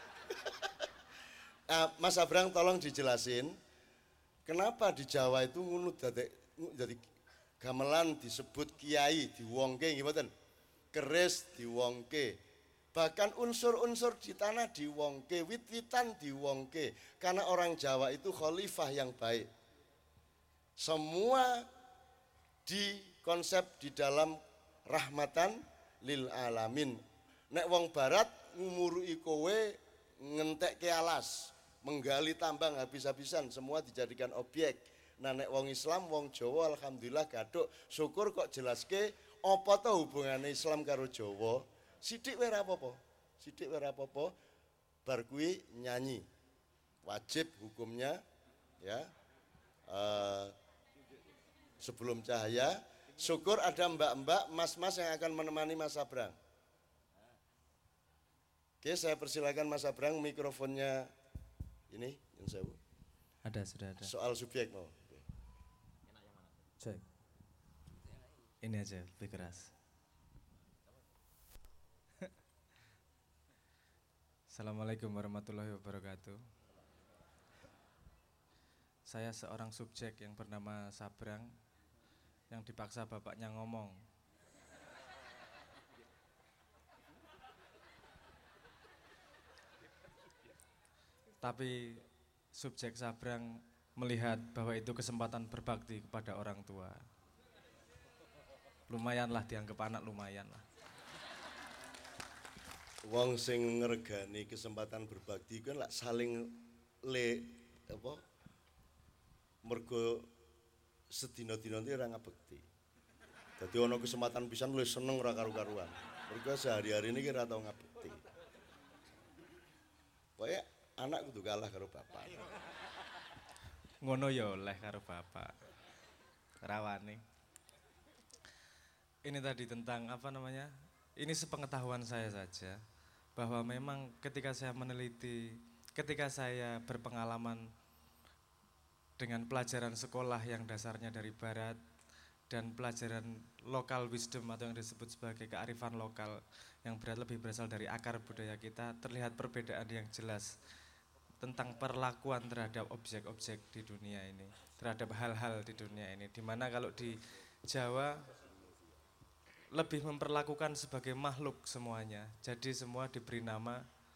Mas Abrang tolong dijelasin kenapa di Jawa itu ngono jadi gamelan disebut kiai diwongke nggih mboten? Keris diwongke. Bahkan unsur-unsur di tanah diwongke, wit-witan diwongke. Karena orang Jawa itu khalifah yang baik. Semua dikonsep di dalam rahmatan lil alamin. Nek wong barat ngumurui kowe ngentekke alas, menggali tambang habis-habisan, semua dijadikan objek. Nah nek wong Islam, wong Jawa alhamdulillah gaduk. Syukur kok jelaske apa to hubungane Islam karo Jawa? Sithik wae ora apa-apa. Bar kuwi nyanyi. Wajib hukumnya ya. Sebelum cahaya, syukur ada mbak-mbak, mas-mas yang akan menemani Mas Abrang. Oke, saya persilakan Mas Abrang mikrofonnya ini, yang sewu. Sudah ada. Soal subjek mau. Cek. Ini aja lebih keras. Assalamualaikum warahmatullahi wabarakatuh. Saya seorang subjek yang bernama Sabrang yang dipaksa bapaknya ngomong. Tapi subjek Sabrang melihat bahwa itu kesempatan berbakti kepada orang tua. Lumayanlah dianggap anak, lumayanlah. Wong sing ngregani kesempatan berbakti kan lah saling apa mergo sedina-dina iki ora ngabekti. Dadi ana kesempatan pisan luwih seneng ora karu-karuan. Mergo sehari-hari ini ora tau ngabekti. Pokoke anak kudu kalah karo bapak. Ngono ya oleh karo bapak. Rawane. Ini tadi tentang apa namanya? Ini sepengetahuan saya saja bahwa memang ketika saya meneliti, ketika saya berpengalaman dengan pelajaran sekolah yang dasarnya dari barat dan pelajaran lokal wisdom atau yang disebut sebagai kearifan lokal yang lebih berasal dari akar budaya kita, terlihat perbedaan yang jelas tentang perlakuan terhadap objek-objek di dunia ini, terhadap hal-hal di dunia ini. Dimana kalau di Jawa lebih memperlakukan sebagai makhluk semuanya. Jadi semua diberi nama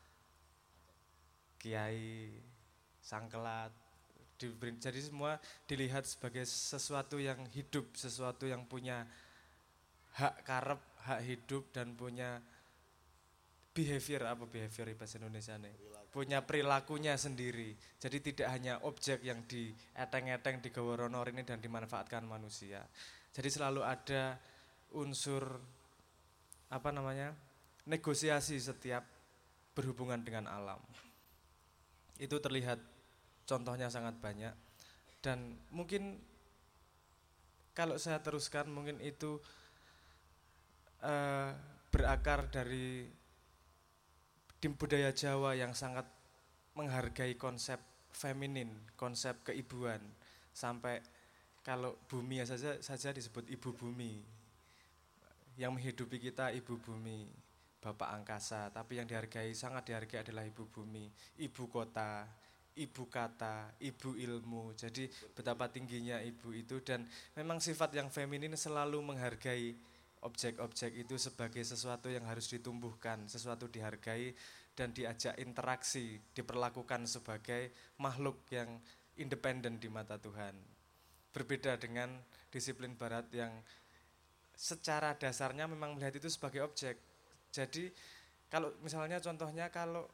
kiai, sangkelat, jadi semua dilihat sebagai sesuatu yang hidup, sesuatu yang punya hak karep, hak hidup dan punya behavior bahasa Indonesia nih. Punya perilakunya sendiri. Jadi tidak hanya objek yang dieteng-eteng, digaworono ini dan dimanfaatkan manusia. Jadi selalu ada unsur negosiasi setiap berhubungan dengan alam. Itu terlihat contohnya sangat banyak dan mungkin kalau saya teruskan mungkin itu berakar dari budaya Jawa yang sangat menghargai konsep feminin, konsep keibuan sampai kalau bumi saja disebut ibu bumi. Yang menghidupi kita ibu bumi, bapak angkasa, tapi yang sangat dihargai adalah ibu bumi, ibu kota, ibu kata, ibu ilmu. Jadi betapa tingginya ibu itu dan memang sifat yang feminin selalu menghargai objek-objek itu sebagai sesuatu yang harus ditumbuhkan, sesuatu dihargai dan diajak interaksi, diperlakukan sebagai makhluk yang independen di mata Tuhan. Berbeda dengan disiplin barat yang secara dasarnya memang melihat itu sebagai objek. Jadi kalau misalnya contohnya kalau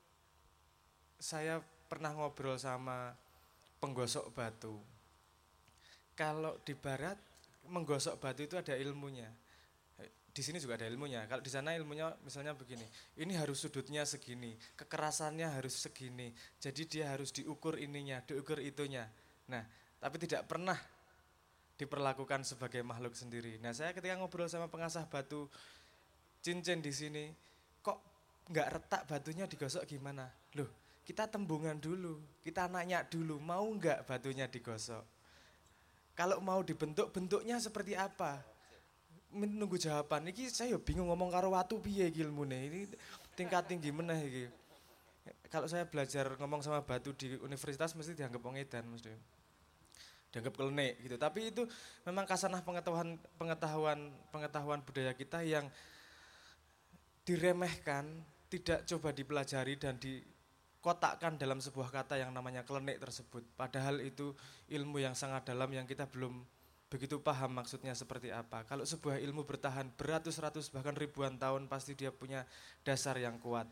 saya pernah ngobrol sama penggosok batu. Kalau di barat menggosok batu itu ada ilmunya. Di sini juga ada ilmunya. Kalau di sana ilmunya misalnya begini. Ini harus sudutnya segini, kekerasannya harus segini. Jadi dia harus diukur ininya, diukur itunya. Nah, tapi tidak pernah diperlakukan sebagai makhluk sendiri. Nah, saya ketika ngobrol sama pengasah batu cincin di sini, kok nggak retak batunya digosok gimana? Loh, kita tembungan dulu, kita nanya dulu, mau nggak batunya digosok? Kalau mau dibentuk, bentuknya seperti apa? Menunggu jawaban. Ini saya bingung ngomong karo watu piye iki ilmune. Ini tingkat tinggi meneh iki. Kalau saya belajar ngomong sama batu di universitas mesti dianggap wong edan mesti. Dianggap klenik gitu. Tapi itu memang kasanah pengetahuan budaya kita yang diremehkan, tidak coba dipelajari dan dikotakkan dalam sebuah kata yang namanya klenik tersebut. Padahal itu ilmu yang sangat dalam yang kita belum begitu paham maksudnya seperti apa. Kalau sebuah ilmu bertahan beratus-ratus bahkan ribuan tahun pasti dia punya dasar yang kuat.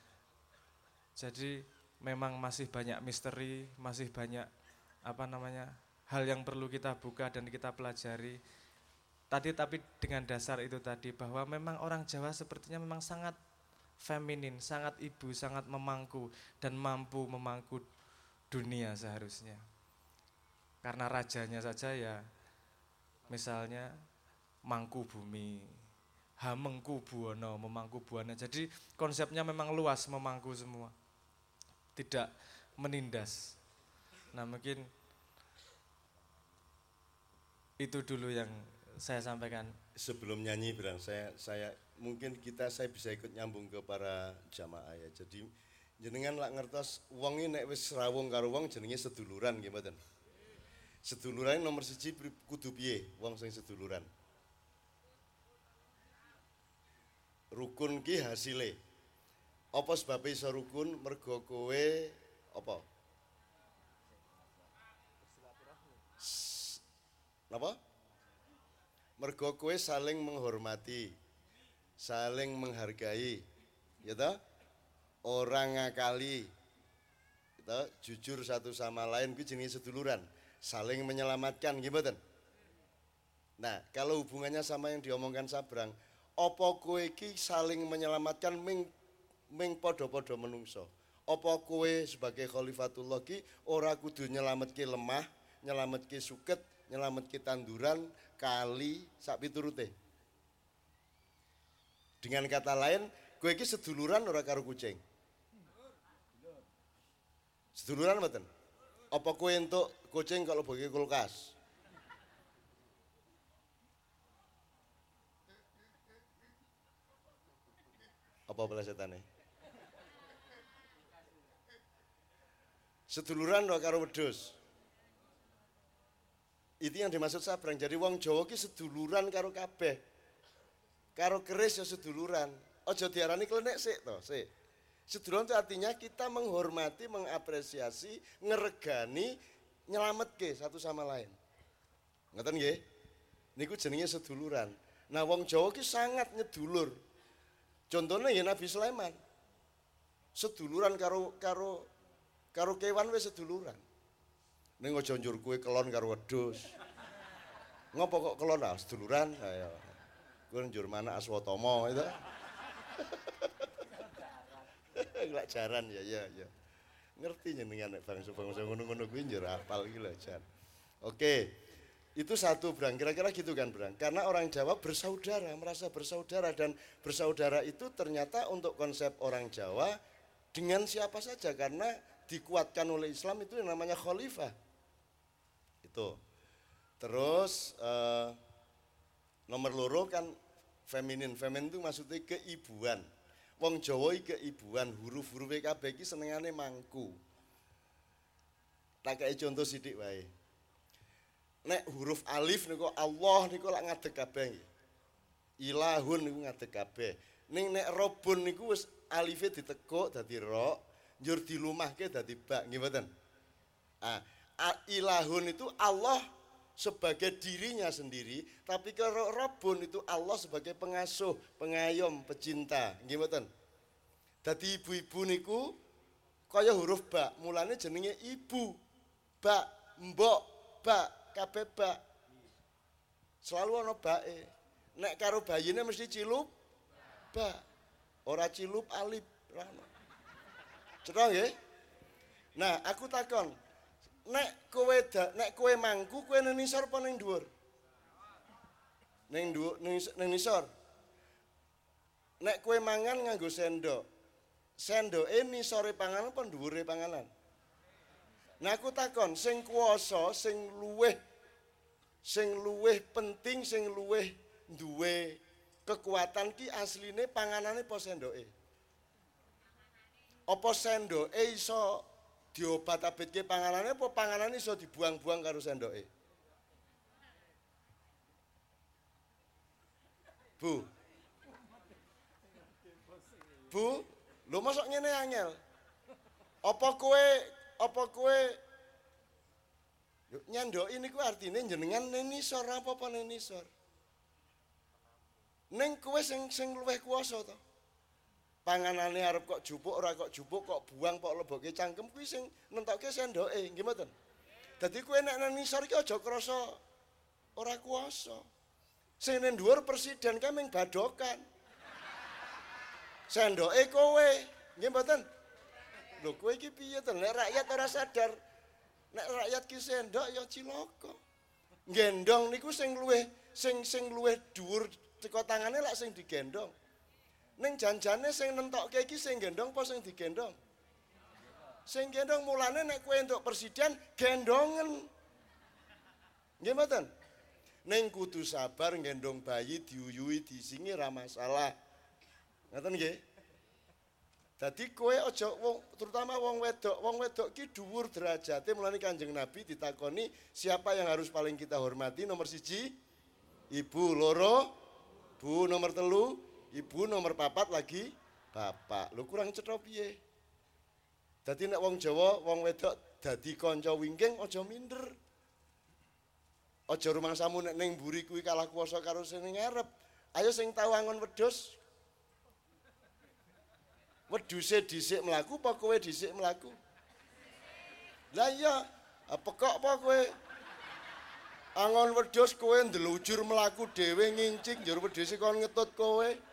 Jadi memang masih banyak misteri, masih banyak hal yang perlu kita buka dan kita pelajari. Tapi dengan dasar itu tadi bahwa memang orang Jawa sepertinya memang sangat feminin, sangat ibu, sangat memangku dan mampu memangku dunia seharusnya. Karena rajanya saja ya misalnya mangku bumi, hamengku buwono, memangku buana. Jadi konsepnya memang luas, memangku semua. Tidak menindas. Nah, mungkin itu dulu yang saya sampaikan. Sebelum nyanyi Bang, saya bisa ikut nyambung ke para jamaah ya. Jadi jenengan lak ngertos wong iki nek wis rawuh karo wong jenenge seduluran nggih mboten. Seduluran nomor 1 kudu piye wong sing seduluran? Rukun ki hasile. Apa sebab iso rukun? Mergo kowe apa? Napa? Mergo kowe saling menghormati, saling menghargai, ya toh? Orang ngakali, kita jujur satu sama lain kuwi jenenge seduluran, saling menyelamatkan gimana? Nah, kalau hubungannya sama yang diomongkan Sabrang, apa kowe iki saling menyelamatkan ming padha-padha menungso. Apa kowe sebagai khalifatullah ki ora kudu nyelametke lemah, nyelametke suket, nyelametke tanduran, kali, sak piturute. Dengan kata lain, kowe iki seduluran ora karo kucing. Seduluran mboten? Apa kowe entuk kucing kalau bagi kulkas? Apa pelesetane? Seduluran ora karo wedhus. Itu yang dimaksud Sabrang. Jadi wong Jawa ki seduluran karo kabeh. Karo keris ya seduluran. Aja diarani klenek sik to, sik. Seduluran itu artinya kita menghormati, mengapresiasi, ngeregani, nyelametke satu sama lain. Ngoten nggih? Niku jenenge seduluran. Nah wong Jawa ki sangat nyedulur. Contohnya ya Nabi Sulaiman. Seduluran karo kewan wis seduluran. Ning aja njur kowe kelon karo wedhus. Ngopo kok kelon ah seduluran? Ayo. Kowe njur mana Aswatama itu. Lek jaran ya. Ngerti jenengan nek bangsa-bangsa ngono-ngono kuwi njur hafal iki lho jan. Oke. Itu satu Brang, kira-kira gitu kan Brang. Karena orang Jawa bersaudara, merasa bersaudara dan bersaudara itu ternyata untuk konsep orang Jawa dengan siapa saja karena dikuatkan oleh Islam itu yang namanya khalifah. Itu. Terus nomor loro kan feminin itu maksudnya keibuan. Wong Jawa iki keibuan, huruf-huruf kabeh iki senengane mangku. Tak kei contoh sithik wae. Nek huruf alif niku Allah niku lak ngadeg kabeh nggih. Ilahun niku ngadeg kabeh. Ning nek robun niku wis alife ditekuk dadi ra, njur dilumahke dadi ba, nggih mboten? Ah, ilahun itu Allah sebagai dirinya sendiri, tapi kalau robun itu Allah sebagai pengasuh, pengayom, pecinta, nggih mboten? Dadi ibu-ibu niku kaya huruf ba, mulane jenenge ibu. Ba, mbok, ba kabeh bak. Selalu ana bake. Nek karo bayine mesti cilup bak. Ora cilup alif, ora ono. Cetha nggih? Nah, aku takon. Nek kowe mangku kowe ning nisor apa ning dhuwur? Ning dhuwur ning nisor. Nek kowe mangan nganggo sendok. Sendoke nisore panganan apa dhuwure panganan? Nah aku takon, sing kuwasa, sing luweh penting, sing luweh duwe kekuatan ki asline panganane apa sendoke? Apa sendoke iso diobat-abitke panganane apa panganane iso dibuang-buang karo sendoke? Bu, lho mosok ngene angel. Apa kowe nyandoki niku artine jenengan ning nisor apa ning nisor. Ning kowe sing luwih kuwasa to. Panganane arep kok jupuk ora kok jupuk kok buang kok lebokke cangkem kuwi sing nentokke sendoke, nggih mboten. Dadi kowe nek nang nisor iki aja krasa ora kuwasa. Sing ning dhuwur presiden kae ming badokan. Sendoke kowe, nggih mboten. Lho kowe iki piye to? Nek rakyat ora sadar, nek rakyat ki sendok ya cilaka. Gendong niku sing luwih dhuwur teko tangane lak sing digendong. Ning janjane sing nentokke iki sing gendong apa sing digendong? Sing gendong mulane nek kowe entuk presiden gendongen. Nggih mboten? Ning kudu sabar gendong bayi diuyui disingi ra masalah. Ngoten nggih? Dadi kowe aja terutama wong wedok ki dhuwur derajate, mulane Kanjeng Nabi ditakoni siapa yang harus paling kita hormati, nomor 1 ibu, loro bu, nomor 3 ibu, nomor 4 lagi bapak. Lho kurang cetha piye? Dadi nek wong Jawa wong wedok dadi kanca wingking aja minder. Aja rumangsamu nek ning mburi kuwi kalah kuwasa karo sing ngarep. Ayo sing tau angon wedhus. Wedhuse dhisik mlaku apa kowe dhisik mlaku? Lah iya, pekok apa kowe? Angon wedhus kowe ndelujur mlaku dhewe ngincing njur wedhuse kon ngetut kowe.